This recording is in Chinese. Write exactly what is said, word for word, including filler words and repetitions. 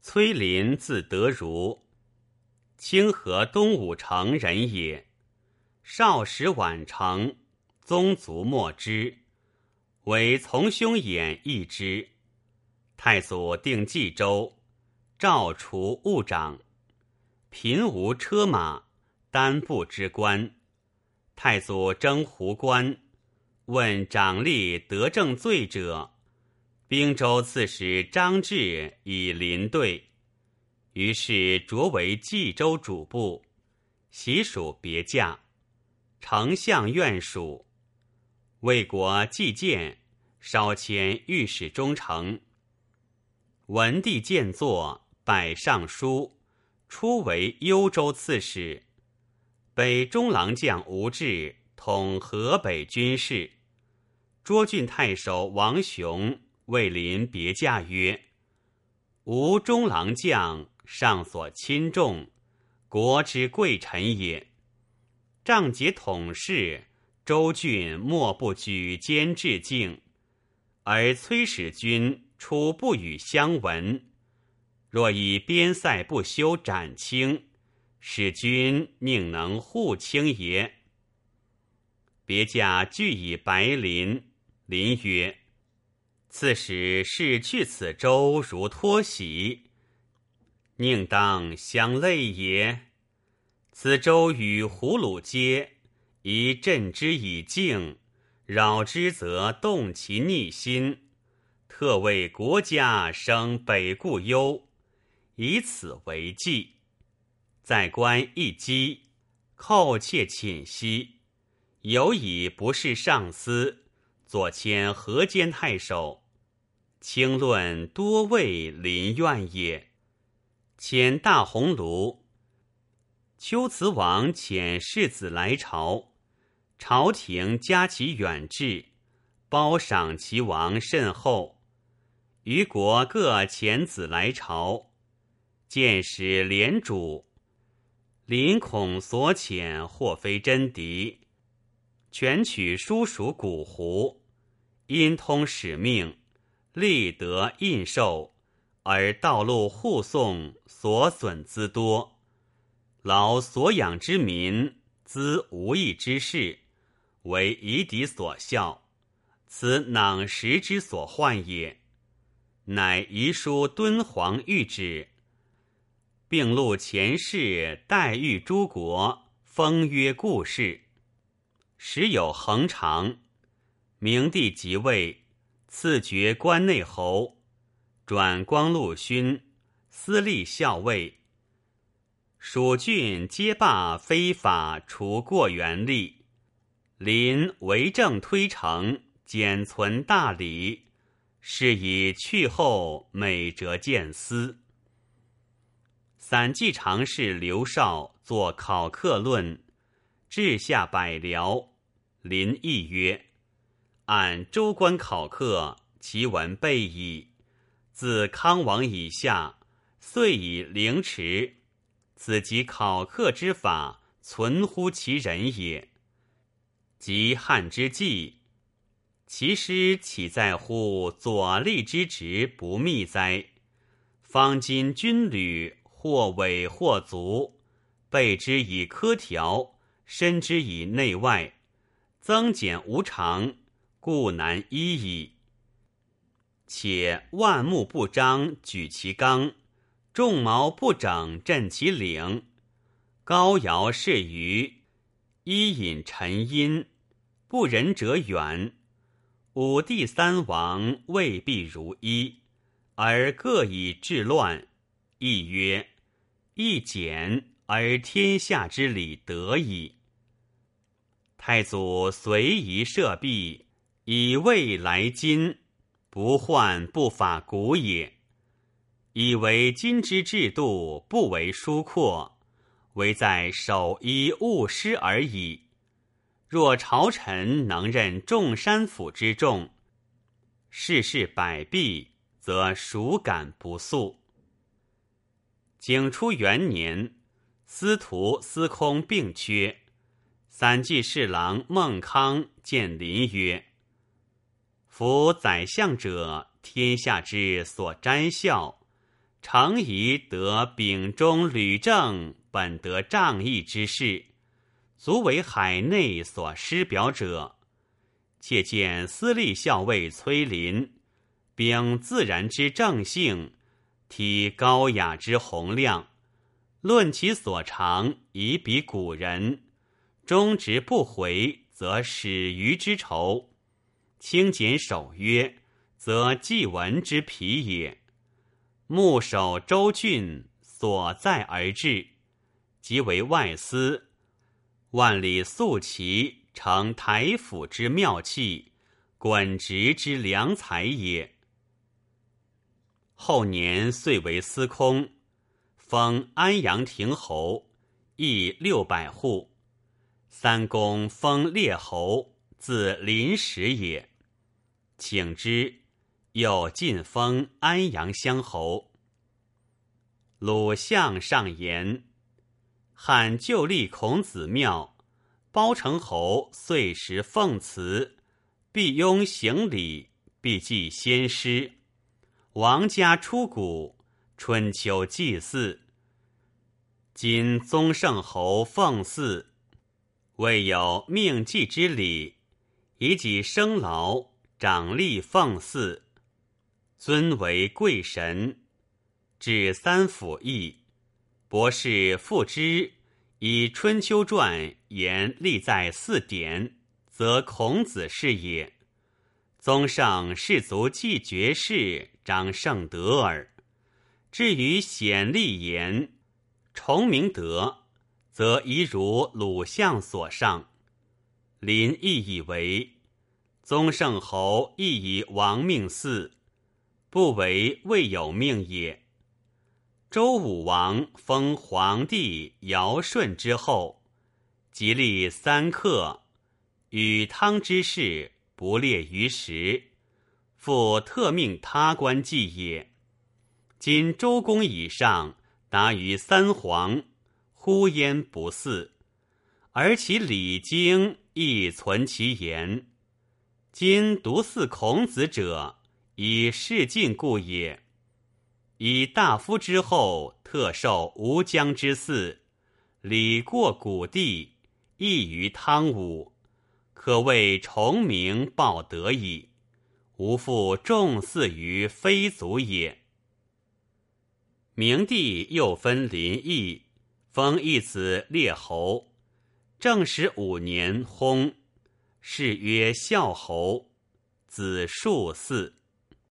崔林字德如，清河东武城人也。少时晚成，宗族莫之，为从兄衍一之。太祖定冀州，诏除务长，贫无车马，单步之官。太祖征胡关，问长吏得正罪者，兵州刺史张志以临对，于是擢为冀州主簿，袭属别驾，丞相院属。魏国季建稍迁御史中丞。文帝见作，拜尚书，初为幽州刺史。北中郎将吴志统河北军事。涿郡太守王雄为临别驾曰：吴中郎将上所亲重，国之贵臣也。仗节统事，州郡莫不举荐致敬，而崔使君初不与相闻。若以边塞不修斩轻，使君宁能护卿也？别驾具以白临，临曰：刺史是去此州如脱喜，宁当相累也？此州与胡虏接，宜镇之以静，扰之则动其逆心，特为国家生北固忧，以此为计。在官一击，寇窃寝息，有以不是上司，左迁河间太守。卿论多为临怨也。遣大鸿胪，丘辞王遣世子来朝，朝廷加其远志，褒赏其王甚厚。余国各遣子来朝，见使连主，临恐所遣或非真敌，全取书属古胡，因通使命，立得印绶，而道路护送，所损资多，劳所养之民，资无益之事，为夷狄所笑，此囊实之所患也。乃遗书敦煌谕旨，并录前世代谕诸国，封约故事。时有恒常，明帝即位，赐爵关内侯，转光禄勋，司隶校尉。蜀郡皆罢非法除过元吏，临为政推诚，简存大礼，是以去后美折见思。散记常侍刘绍作考课论，治下百僚。临议曰：按州官考课，其文备矣。自康王以下，遂以凌迟，此即考课之法，存乎其人也。及汉之际，其师岂在乎左吏之职不密哉？方今军旅，或伪或足，备之以科条，申之以内外，增减无常，故难依矣。且万目不张，举其纲；众毛不整，振其领。高尧是虞，伊尹陈因，不仁者远。五帝三王未必如一，而各以治乱。亦曰：一简，而天下之理得矣。太祖随宜设币，以未来今，不患不法古也。以为今之制度，不为疏阔，唯在守一务失而已。若朝臣能任众山府之众，世事百弊，则孰敢不肃？景初元年，司徒司空并缺，散记侍郎孟康见临曰：夫宰相者，天下之所瞻效， 诚宜得秉忠履正，本得仗义之士，足为海内所师表者。且见司隶校尉崔林，秉自然之正性，体高雅之洪亮，论其所长，以比古人。终直不回，则始于之仇；轻简守约，则祭文之疲也。牧守州郡，所在而治，即为外司，万里素齐，成台府之妙器，滚直之良才也。后年遂为司空，封安阳亭侯，邑六百户。三公封列侯，自临时也。请之，又晋封安阳乡侯。鲁相上言，汉旧立孔子庙，包成侯岁时奉祠，必拥行礼，必祭先师。王家出谷，春秋祭祀。今宗圣侯奉祀，未有命祭之礼，以己生劳，长吏奉祀，尊为贵神。至三府邑，博士复之，以《春秋传》言立在四典，则孔子是也。宗圣士族继爵士，长圣德耳。至于显立言，崇明德，则宜如鲁相所上。临亦以为，宗圣侯亦以王命祀，不为未有命也。周武王封皇帝尧舜之后，即立三克，与汤之事不列于时，复特命他官祭也。今周公以上达于三皇，忽焉不祀，而其礼经亦存其言。今独祀孔子者，以事尽故也。以大夫之后，特受吴江之祀，礼过古地，异于汤武，可谓崇明报德矣。无复重祀于非族也。明帝又分临邑，封一子列侯。正始五年薨，谥曰孝侯，子庶嗣。